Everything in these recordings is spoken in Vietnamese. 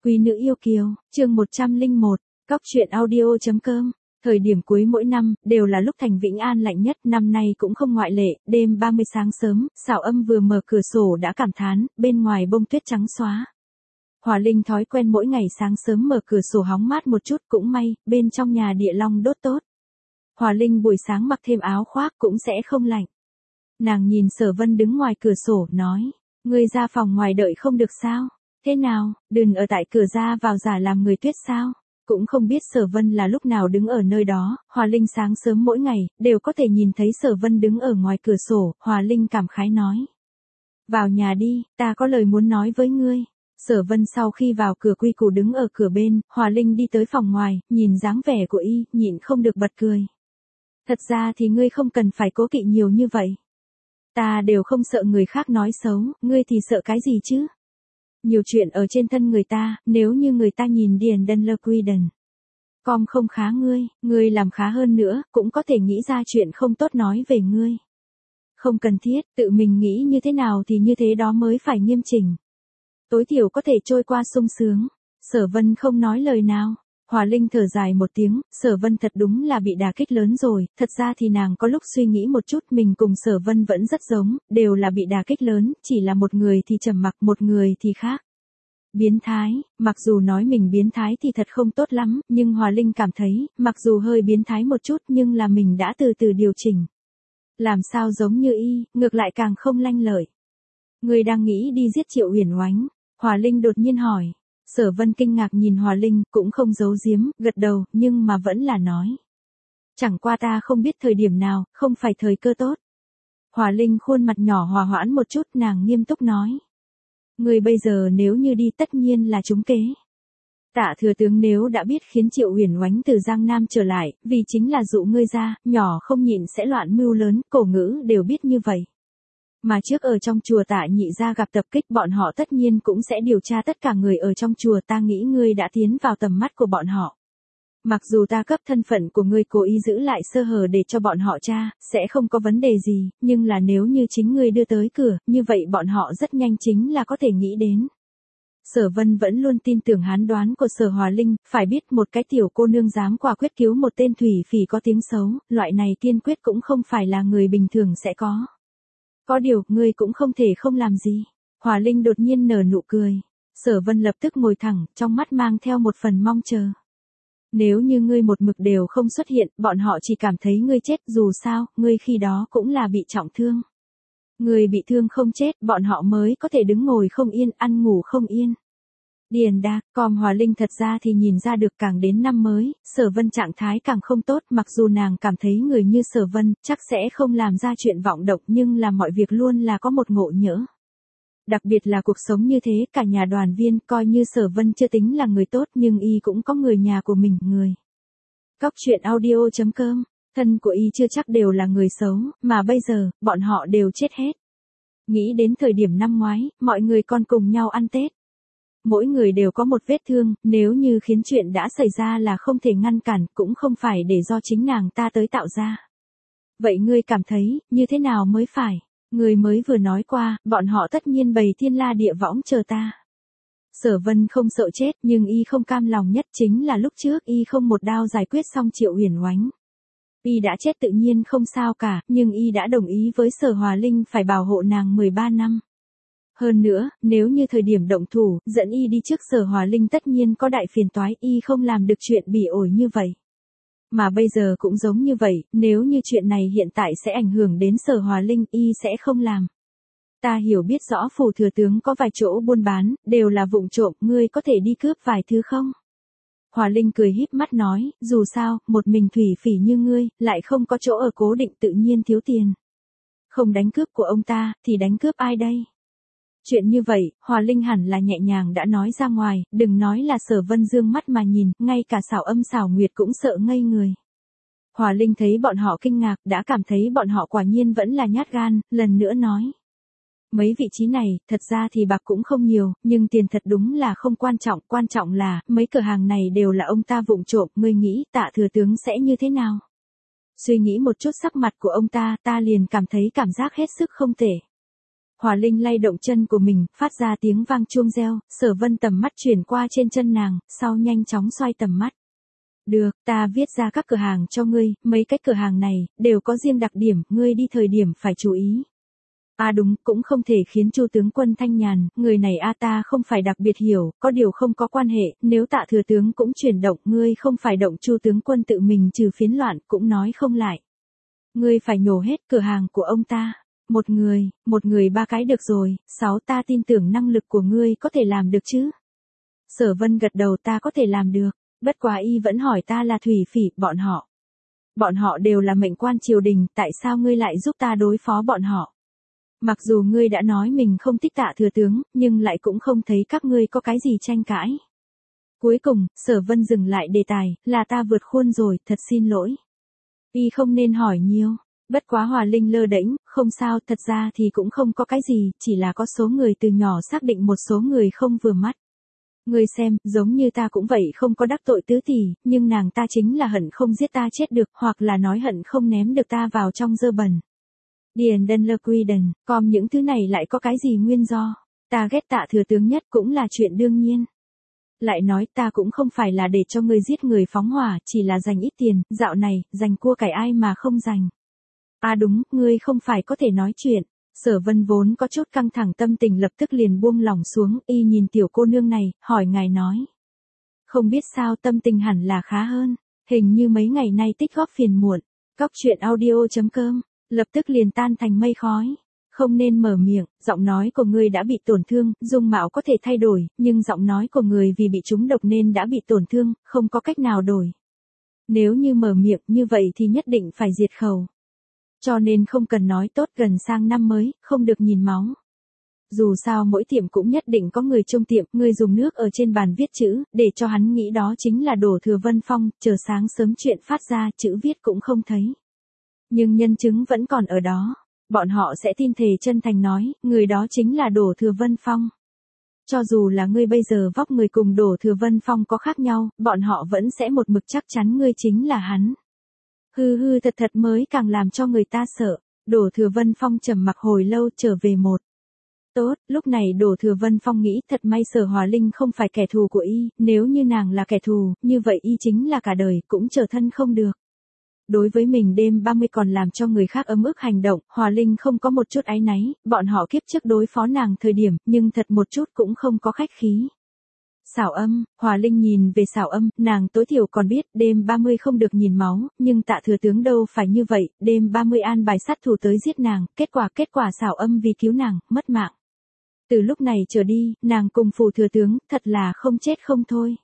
Quý nữ yêu kiều, chương 101, Cóc truyện audio.com. Thời điểm cuối mỗi năm, đều là lúc thành Vĩnh An lạnh nhất, năm nay cũng không ngoại lệ, đêm 30 sáng sớm, Sảo Âm vừa mở cửa sổ đã cảm thán, bên ngoài bông tuyết trắng xóa. Hòa Linh thói quen mỗi ngày sáng sớm mở cửa sổ hóng mát một chút, cũng may, bên trong nhà địa long đốt tốt. Hòa Linh buổi sáng mặc thêm áo khoác cũng sẽ không lạnh. Nàng nhìn Sở Vân đứng ngoài cửa sổ, nói, ngươi ra phòng ngoài đợi không được sao? Thế nào, đừng ở tại cửa ra vào giả làm người tuyết sao? Cũng không biết Sở Vân là lúc nào đứng ở nơi đó, Hòa Linh sáng sớm mỗi ngày, đều có thể nhìn thấy Sở Vân đứng ở ngoài cửa sổ, Hòa Linh cảm khái nói. Vào nhà đi, ta có lời muốn nói với ngươi. Sở Vân sau khi vào cửa quy củ đứng ở cửa bên, Hòa Linh đi tới phòng ngoài, nhìn dáng vẻ của y, nhịn không được bật cười. Thật ra thì ngươi không cần phải cố kỵ nhiều như vậy. Ta đều không sợ người khác nói xấu, ngươi thì sợ cái gì chứ? Nhiều chuyện ở trên thân người ta, nếu như người ta nhìn Điền Đân Lơ Quy Đần. Con không khá ngươi làm khá hơn nữa, cũng có thể nghĩ ra chuyện không tốt nói về ngươi. Không cần thiết, tự mình nghĩ như thế nào thì như thế đó mới phải nghiêm chỉnh. Tối thiểu có thể trôi qua sung sướng. Sở Vân không nói lời nào. Hòa Linh thở dài một tiếng, Sở Vân thật đúng là bị đả kích lớn rồi, thật ra thì nàng có lúc suy nghĩ một chút mình cùng Sở Vân vẫn rất giống, đều là bị đả kích lớn, chỉ là một người thì trầm mặc, một người thì khác. Biến thái, mặc dù nói mình biến thái thì thật không tốt lắm, nhưng Hòa Linh cảm thấy, mặc dù hơi biến thái một chút nhưng là mình đã từ từ điều chỉnh. Làm sao giống như y, ngược lại càng không lanh lợi. Người đang nghĩ đi giết Triệu Uyển Oánh, Hòa Linh đột nhiên hỏi. Sở Vân kinh ngạc nhìn Hòa Linh, cũng không giấu giếm, gật đầu, nhưng mà vẫn là nói. Chẳng qua ta không biết thời điểm nào, không phải thời cơ tốt. Hòa Linh khuôn mặt nhỏ hòa hoãn một chút, nàng nghiêm túc nói. Người bây giờ nếu như đi tất nhiên là trúng kế. Tạ thừa tướng nếu đã biết khiến Triệu Uyển Oánh từ Giang Nam trở lại, vì chính là dụ ngươi ra, nhỏ không nhịn sẽ loạn mưu lớn, cổ ngữ đều biết như vậy. Mà trước ở trong chùa Tạ nhị gia gặp tập kích, bọn họ tất nhiên cũng sẽ điều tra tất cả người ở trong chùa, ta nghĩ ngươi đã tiến vào tầm mắt của bọn họ. Mặc dù ta cấp thân phận của ngươi cố ý giữ lại sơ hở để cho bọn họ tra, sẽ không có vấn đề gì, nhưng là nếu như chính ngươi đưa tới cửa, như vậy bọn họ rất nhanh chính là có thể nghĩ đến. Sở Vân vẫn luôn tin tưởng hán đoán của Sở Hòa Linh, phải biết một cái tiểu cô nương dám quả quyết cứu một tên thủy phỉ có tiếng xấu, loại này kiên quyết cũng không phải là người bình thường sẽ có. Có điều, ngươi cũng không thể không làm gì. Hòa Linh đột nhiên nở nụ cười. Sở Vân lập tức ngồi thẳng, trong mắt mang theo một phần mong chờ. Nếu như ngươi một mực đều không xuất hiện, bọn họ chỉ cảm thấy ngươi chết, dù sao, ngươi khi đó cũng là bị trọng thương. Ngươi bị thương không chết, bọn họ mới có thể đứng ngồi không yên, ăn ngủ không yên. Điền Đa, Hòa Linh thật ra thì nhìn ra được càng đến năm mới, Sở Vân trạng thái càng không tốt, mặc dù nàng cảm thấy người như Sở Vân chắc sẽ không làm ra chuyện vọng động, nhưng là mọi việc luôn là có một ngộ nhỡ. Đặc biệt là cuộc sống như thế, cả nhà đoàn viên coi như Sở Vân chưa tính là người tốt nhưng y cũng có người nhà của mình, người. Cóc truyện audio.com, thân của y chưa chắc đều là người xấu, mà bây giờ, bọn họ đều chết hết. Nghĩ đến thời điểm năm ngoái, mọi người còn cùng nhau ăn Tết. Mỗi người đều có một vết thương, nếu như khiến chuyện đã xảy ra là không thể ngăn cản, cũng không phải để do chính nàng ta tới tạo ra. Vậy ngươi cảm thấy, như thế nào mới phải? Ngươi mới vừa nói qua, bọn họ tất nhiên bày thiên la địa võng chờ ta. Sở Vân không sợ chết, nhưng y không cam lòng nhất chính là lúc trước y không một đao giải quyết xong Triệu Uyển Oánh. Y đã chết tự nhiên không sao cả, nhưng y đã đồng ý với Sở Hòa Linh phải bảo hộ nàng 13 năm. Hơn nữa, nếu như thời điểm động thủ, dẫn y đi trước Sở Hòa Linh tất nhiên có đại phiền toái, y không làm được chuyện bỉ ổi như vậy. Mà bây giờ cũng giống như vậy, nếu như chuyện này hiện tại sẽ ảnh hưởng đến Sở Hòa Linh, y sẽ không làm. Ta hiểu biết rõ phủ thừa tướng có vài chỗ buôn bán, đều là vụng trộm, ngươi có thể đi cướp vài thứ không? Hòa Linh cười híp mắt nói, dù sao, một mình thủy phỉ như ngươi, lại không có chỗ ở cố định tự nhiên thiếu tiền. Không đánh cướp của ông ta, thì đánh cướp ai đây? Chuyện như vậy, Hòa Linh hẳn là nhẹ nhàng đã nói ra ngoài, đừng nói là Sở Vân dương mắt mà nhìn, ngay cả Sảo Âm Sảo Nguyệt cũng sợ ngây người. Hòa Linh thấy bọn họ kinh ngạc, đã cảm thấy bọn họ quả nhiên vẫn là nhát gan, lần nữa nói. Mấy vị trí này, thật ra thì bạc cũng không nhiều, nhưng tiền thật đúng là không quan trọng là, mấy cửa hàng này đều là ông ta vụng trộm, ngươi nghĩ Tạ thừa tướng sẽ như thế nào? Suy nghĩ một chút sắc mặt của ông ta, ta liền cảm thấy cảm giác hết sức không tệ. Hòa Linh lay động chân của mình, phát ra tiếng vang chuông reo, Sở Vân tầm mắt chuyển qua trên chân nàng, sau nhanh chóng xoay tầm mắt. Được, ta viết ra các cửa hàng cho ngươi, mấy cái cửa hàng này, đều có riêng đặc điểm, ngươi đi thời điểm phải chú ý. Đúng, cũng không thể khiến Chu tướng quân thanh nhàn, người này ta không phải đặc biệt hiểu, có điều không có quan hệ, nếu Tạ thừa tướng cũng chuyển động, ngươi không phải động Chu tướng quân tự mình trừ phiến loạn, cũng nói không lại. Ngươi phải nhổ hết cửa hàng của ông ta. Một người 3 cái được rồi, 6 ta tin tưởng năng lực của ngươi có thể làm được chứ. Sở Vân gật đầu, ta có thể làm được, bất quá y vẫn hỏi ta là Thủy Phỉ, bọn họ đều là mệnh quan triều đình, tại sao ngươi lại giúp ta đối phó bọn họ? Mặc dù ngươi đã nói mình không thích Tạ thừa tướng, nhưng lại cũng không thấy các ngươi có cái gì tranh cãi. Cuối cùng, Sở Vân dừng lại đề tài, là ta vượt khuôn rồi, thật xin lỗi. Y không nên hỏi nhiều. Bất quá Hòa Linh lơ đễnh, không sao, thật ra thì cũng không có cái gì, chỉ là có số người từ nhỏ xác định một số người không vừa mắt. Ngươi xem, giống như ta cũng vậy, không có đắc tội tứ tỷ, nhưng nàng ta chính là hận không giết ta chết được, hoặc là nói hận không ném được ta vào trong dơ bẩn. Điền đần lơ quy đần, còn những thứ này lại có cái gì nguyên do? Ta ghét Tạ thừa tướng nhất cũng là chuyện đương nhiên. Lại nói ta cũng không phải là để cho ngươi giết người phóng hỏa, chỉ là dành ít tiền, dạo này, dành cua cải ai mà không dành. Đúng, ngươi không phải có thể nói chuyện. Sở Vân vốn có chút căng thẳng tâm tình lập tức liền buông lỏng xuống, y nhìn tiểu cô nương này, hỏi ngài nói. Không biết sao tâm tình hẳn là khá hơn, hình như mấy ngày nay tích góp phiền muộn. Cóc truyện audio.com, lập tức liền tan thành mây khói. Không nên mở miệng, giọng nói của ngươi đã bị tổn thương, dung mạo có thể thay đổi, nhưng giọng nói của người vì bị trúng độc nên đã bị tổn thương, không có cách nào đổi. Nếu như mở miệng như vậy thì nhất định phải diệt khẩu. Cho nên không cần nói tốt, gần sang năm mới, không được nhìn máu. Dù sao mỗi tiệm cũng nhất định có người trông tiệm, người dùng nước ở trên bàn viết chữ, để cho hắn nghĩ đó chính là Đổ Thừa Vân Phong, chờ sáng sớm chuyện phát ra, chữ viết cũng không thấy. Nhưng nhân chứng vẫn còn ở đó, bọn họ sẽ tin thề chân thành nói, người đó chính là Đổ Thừa Vân Phong. Cho dù là ngươi bây giờ vóc người cùng Đổ Thừa Vân Phong có khác nhau, bọn họ vẫn sẽ một mực chắc chắn ngươi chính là hắn. Hư thật mới càng làm cho người ta sợ. Đổ Thừa Vân Phong trầm mặc hồi lâu, trở về một. Tốt, lúc này Đổ Thừa Vân Phong nghĩ thật may Sở Hòa Linh không phải kẻ thù của y, nếu như nàng là kẻ thù, như vậy y chính là cả đời cũng trở thân không được. Đối với mình đêm 30 còn làm cho người khác ấm ức hành động, Hòa Linh không có một chút áy náy, bọn họ kiếp trước đối phó nàng thời điểm, nhưng thật một chút cũng không có khách khí. Xảo Âm, Hòa Linh nhìn về Xảo Âm, nàng tối thiểu còn biết đêm 30 không được nhìn máu, nhưng Tạ thừa tướng đâu phải như vậy, đêm 30 an bài sát thủ tới giết nàng, kết quả Xảo Âm vì cứu nàng, mất mạng. Từ lúc này trở đi, nàng cùng Phù thừa tướng, thật là không chết không thôi.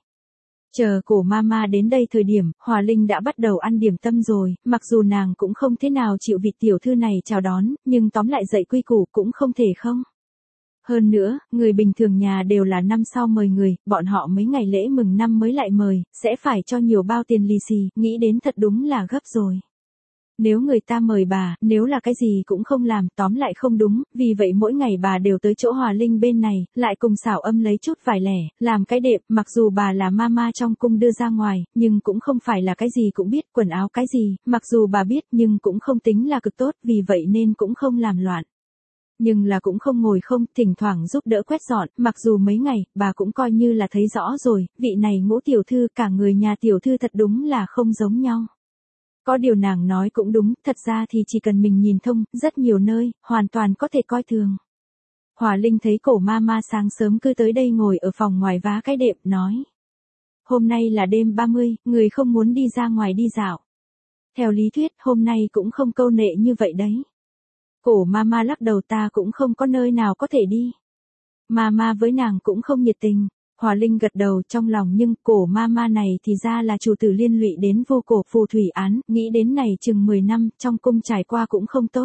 Chờ cổ mama đến đây thời điểm, Hòa Linh đã bắt đầu ăn điểm tâm rồi, mặc dù nàng cũng không thế nào chịu vị tiểu thư này chào đón, nhưng tóm lại dạy quy củ cũng không thể không. Hơn nữa, người bình thường nhà đều là năm sau mời người, bọn họ mấy ngày lễ mừng năm mới lại mời, sẽ phải cho nhiều bao tiền lì xì, nghĩ đến thật đúng là gấp rồi. Nếu người ta mời bà, nếu là cái gì cũng không làm, tóm lại không đúng, vì vậy mỗi ngày bà đều tới chỗ Hòa Linh bên này, lại cùng Xảo Âm lấy chút vải lẻ, làm cái đệm, mặc dù bà là mama trong cung đưa ra ngoài, nhưng cũng không phải là cái gì cũng biết, quần áo cái gì, mặc dù bà biết nhưng cũng không tính là cực tốt, vì vậy nên cũng không làm loạn. Nhưng là cũng không ngồi không, thỉnh thoảng giúp đỡ quét dọn, mặc dù mấy ngày, bà cũng coi như là thấy rõ rồi, vị này Ngũ tiểu thư, cả người nhà tiểu thư thật đúng là không giống nhau. Có điều nàng nói cũng đúng, thật ra thì chỉ cần mình nhìn thông, rất nhiều nơi, hoàn toàn có thể coi thường. Hòa Linh thấy cổ mama sáng sớm cứ tới đây ngồi ở phòng ngoài vá cái đệm, nói. Hôm nay là đêm 30, người không muốn đi ra ngoài đi dạo. Theo lý thuyết, hôm nay cũng không câu nệ như vậy đấy. Cổ mama lắc đầu, ta cũng không có nơi nào có thể đi. Mama với nàng cũng không nhiệt tình. Hòa Linh gật đầu trong lòng, nhưng cổ mama này thì ra là chủ tử liên lụy đến vô cổ phù thủy án, nghĩ đến này chừng 10 năm, trong cung trải qua cũng không tốt.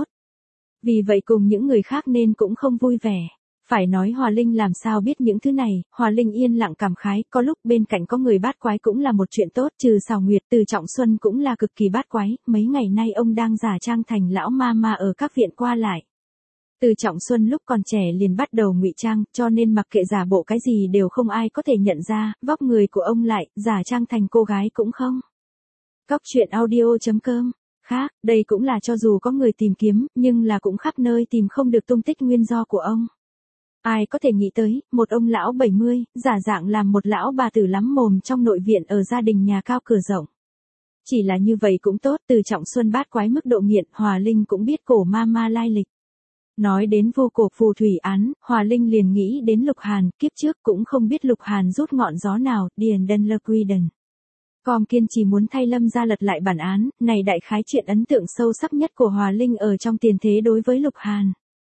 Vì vậy cùng những người khác nên cũng không vui vẻ. Phải nói Hòa Linh làm sao biết những thứ này, Hòa Linh yên lặng cảm khái, có lúc bên cạnh có người bát quái cũng là một chuyện tốt, trừ Sào Nguyệt, Từ Trọng Xuân cũng là cực kỳ bát quái, mấy ngày nay ông đang giả trang thành lão mama ở các viện qua lại. Từ Trọng Xuân lúc còn trẻ liền bắt đầu ngụy trang, cho nên mặc kệ giả bộ cái gì đều không ai có thể nhận ra, vóc người của ông lại, giả trang thành cô gái cũng không. Cóc truyện audio.com khác, đây cũng là cho dù có người tìm kiếm, nhưng là cũng khắp nơi tìm không được tung tích nguyên do của ông. Ai có thể nghĩ tới, một ông lão 70, giả dạng làm một lão bà tử lắm mồm trong nội viện ở gia đình nhà cao cửa rộng. Chỉ là như vậy cũng tốt, từ Trọng Xuân bát quái mức độ nghiện, Hòa Linh cũng biết cổ ma ma lai lịch. Nói đến vô cổ phù thủy án, Hòa Linh liền nghĩ đến Lục Hàn, kiếp trước cũng không biết Lục Hàn rút ngọn gió nào, Điền Đân Lơ Quy Đần. Com kiên trì muốn thay Lâm gia lật lại bản án, này đại khái chuyện ấn tượng sâu sắc nhất của Hòa Linh ở trong tiền thế đối với Lục Hàn.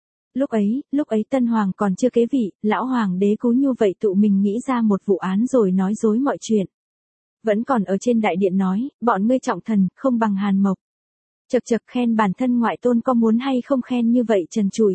Lúc ấy Tân Hoàng còn chưa kế vị, lão Hoàng đế cú như vậy tụ mình nghĩ ra một vụ án rồi nói dối mọi chuyện. Vẫn còn ở trên đại điện nói, bọn ngươi trọng thần, không bằng Hàn Mộc. Chật chật khen bản thân ngoại tôn có muốn hay không khen như vậy trần trụi.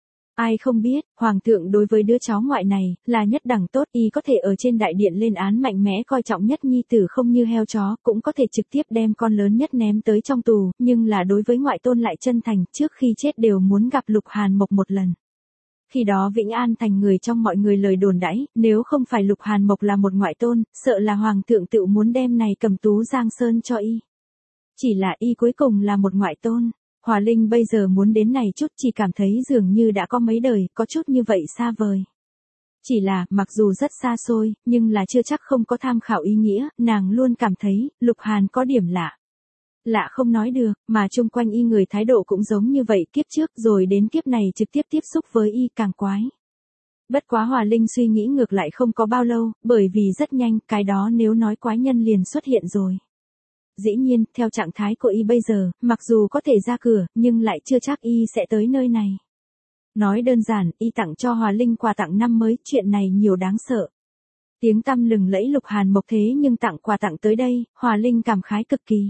Ai không biết, Hoàng thượng đối với đứa cháu ngoại này, là nhất đẳng tốt y có thể ở trên đại điện lên án mạnh mẽ coi trọng nhất nhi tử không như heo chó, cũng có thể trực tiếp đem con lớn nhất ném tới trong tù, nhưng là đối với ngoại tôn lại chân thành, trước khi chết đều muốn gặp Lục Hàn Mộc một lần. Khi đó Vĩnh An thành người trong mọi người lời đồn đãi, nếu không phải Lục Hàn Mộc là một ngoại tôn, sợ là Hoàng thượng tự muốn đem này cầm tú Giang Sơn cho y. Chỉ là y cuối cùng là một ngoại tôn. Hòa Linh bây giờ muốn đến này chút chỉ cảm thấy dường như đã có mấy đời, có chút như vậy xa vời. Chỉ là, mặc dù rất xa xôi, nhưng là chưa chắc không có tham khảo ý nghĩa, nàng luôn cảm thấy, Lục Hàn có điểm lạ. Lạ không nói được, mà chung quanh y người thái độ cũng giống như vậy kiếp trước rồi đến kiếp này trực tiếp tiếp xúc với y càng quái. Bất quá Hòa Linh suy nghĩ ngược lại không có bao lâu, bởi vì rất nhanh, cái đó nếu nói quái nhân liền xuất hiện rồi. Dĩ nhiên, theo trạng thái của y bây giờ, mặc dù có thể ra cửa, nhưng lại chưa chắc y sẽ tới nơi này. Nói đơn giản, y tặng cho Hòa Linh quà tặng năm mới, chuyện này nhiều đáng sợ. Tiếng tăm lừng lẫy Lục Hàn Mộc thế nhưng tặng quà tặng tới đây, Hòa Linh cảm khái cực kỳ.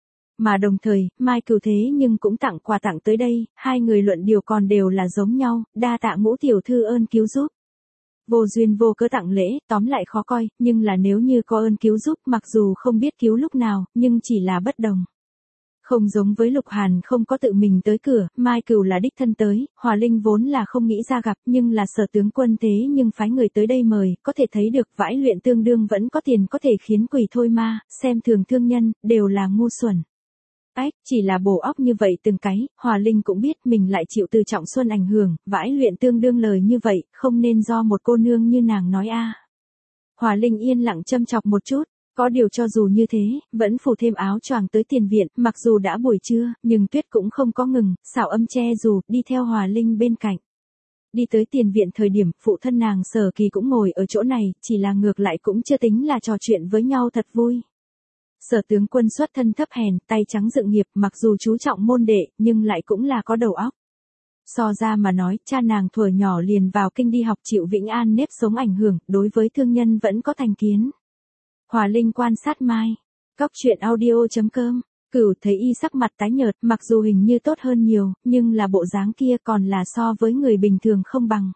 Mà đồng thời, Mai Cửu thế nhưng cũng tặng quà tặng tới đây, hai người luận điều còn đều là giống nhau, đa tạ Ngũ tiểu thư ơn cứu giúp. Vô duyên vô cớ tặng lễ, tóm lại khó coi, nhưng là nếu như có ơn cứu giúp, mặc dù không biết cứu lúc nào, nhưng chỉ là bất đồng. Không giống với Lục Hàn không có tự mình tới cửa, Mai Cửu là đích thân tới, Hòa Linh vốn là không nghĩ ra gặp, nhưng là Sở tướng quân thế nhưng phái người tới đây mời, có thể thấy được vãi luyện tương đương vẫn có tiền có thể khiến quỷ thôi ma, xem thường thương nhân, đều là ngu xuẩn. Chỉ là bổ óc như vậy từng cái, Hòa Linh cũng biết mình lại chịu từ Trọng Xuân ảnh hưởng, vãi luyện tương đương lời như vậy, không nên do một cô nương như nàng nói a. Hòa Linh yên lặng châm chọc một chút, có điều cho dù như thế, vẫn phủ thêm áo choàng tới tiền viện, mặc dù đã buổi trưa, nhưng tuyết cũng không có ngừng, xảo âm che dù, đi theo Hòa Linh bên cạnh. Đi tới tiền viện thời điểm, phụ thân nàng Sở Kỳ cũng ngồi ở chỗ này, chỉ là ngược lại cũng chưa tính là trò chuyện với nhau thật vui. Sở tướng quân xuất thân thấp hèn, tay trắng dựng nghiệp, mặc dù chú trọng môn đệ, nhưng lại cũng là có đầu óc. So ra mà nói, cha nàng thuở nhỏ liền vào kinh đi học chịu Vĩnh An nếp sống ảnh hưởng, đối với thương nhân vẫn có thành kiến. Hòa Linh quan sát Mai. Cóc truyện audio.com. Cửu thấy y sắc mặt tái nhợt, mặc dù hình như tốt hơn nhiều, nhưng là bộ dáng kia còn là so với người bình thường không bằng.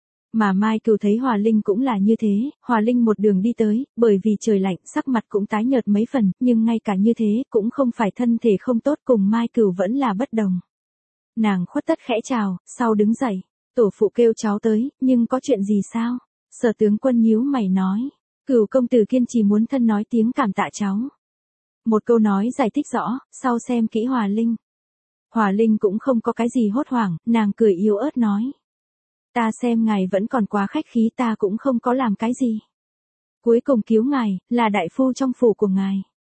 Mà Mai Cửu thấy Hòa Linh cũng là như thế, Hòa Linh một đường đi tới, bởi vì trời lạnh, sắc mặt cũng tái nhợt mấy phần, nhưng ngay cả như thế, cũng không phải thân thể không tốt cùng Mai Cửu vẫn là bất đồng. Nàng khuất tất khẽ chào, sau đứng dậy, tổ phụ kêu cháu tới, nhưng có chuyện gì sao? Sở tướng quân nhíu mày nói, Cửu công tử kiên trì muốn thân nói tiếng cảm tạ cháu. Một câu nói giải thích rõ, sau xem kỹ Hòa Linh. Hòa Linh cũng không có cái gì hốt hoảng, nàng cười yếu ớt nói. Ta xem ngài vẫn còn quá khách khí, ta cũng không có làm cái gì. Cuối cùng cứu ngài, là đại phu trong phủ của ngài.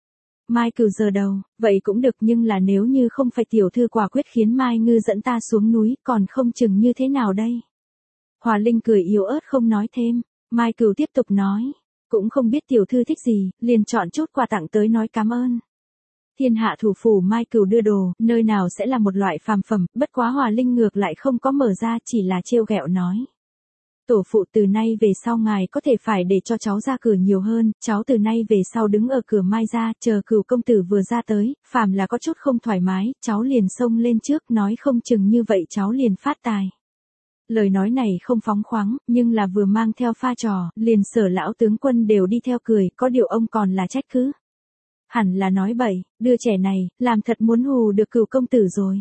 Mai Cửu giờ đầu, vậy cũng được, nhưng là nếu như không phải tiểu thư quả quyết khiến Mai Ngư dẫn ta xuống núi, còn không chừng như thế nào đây. Hòa Linh cười yếu ớt không nói thêm, Mai Cửu tiếp tục nói, cũng không biết tiểu thư thích gì, liền chọn chút quà tặng tới nói cảm ơn. Thiên hạ thủ phủ Mai Cửu đưa đồ, nơi nào sẽ là một loại phàm phẩm, bất quá Hòa Linh ngược lại không có mở ra, chỉ là trêu ghẹo nói. Tổ phụ từ nay về sau ngài có thể phải để cho cháu ra cửa nhiều hơn, cháu từ nay về sau đứng ở cửa Mai ra, chờ Cửu công tử vừa ra tới, phàm là có chút không thoải mái, cháu liền xông lên trước, nói không chừng như vậy cháu liền phát tài. Lời nói này không phóng khoáng, nhưng là vừa mang theo pha trò, liền Sở lão tướng quân đều đi theo cười, có điều ông còn là trách cứ. Hẳn là nói bậy, đứa trẻ này, làm thật muốn hù được Cửu công tử rồi.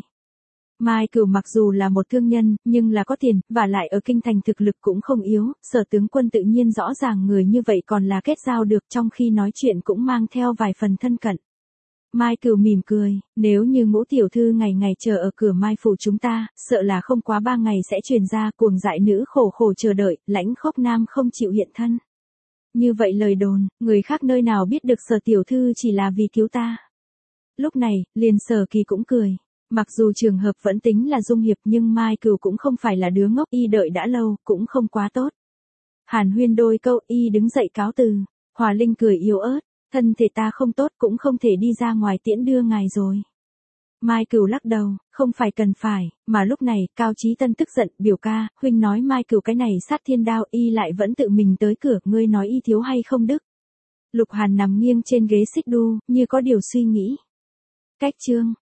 Mai Cửu mặc dù là một thương nhân, nhưng là có tiền, và lại ở kinh thành thực lực cũng không yếu, Sở tướng quân tự nhiên rõ ràng người như vậy còn là kết giao được, trong khi nói chuyện cũng mang theo vài phần thân cận. Mai Cửu mỉm cười, nếu như Ngũ tiểu thư ngày ngày chờ ở cửa Mai phủ chúng ta, sợ là không quá 3 ngày sẽ truyền ra cuồng dại nữ khổ khổ chờ đợi, lãnh khốc nam không chịu hiện thân. Như vậy lời đồn, người khác nơi nào biết được Sở tiểu thư chỉ là vì cứu ta. Lúc này, liền Sở Kỳ cũng cười. Mặc dù trường hợp vẫn tính là dung hiệp nhưng Mai Cửu cũng không phải là đứa ngốc, y đợi đã lâu, cũng không quá tốt. Hàn huyên đôi câu, y đứng dậy cáo từ. Hòa Linh cười yếu ớt, thân thể ta không tốt cũng không thể đi ra ngoài tiễn đưa ngài rồi. Mai Cửu lắc đầu, không phải cần phải, mà lúc này, Cao Chí Tân tức giận, biểu ca, huynh nói Mai Cửu cái này sát thiên đao, y lại vẫn tự mình tới cửa, ngươi nói y thiếu hay không đức. Lục Hàn nằm nghiêng trên ghế xích đu, như có điều suy nghĩ. Cách chương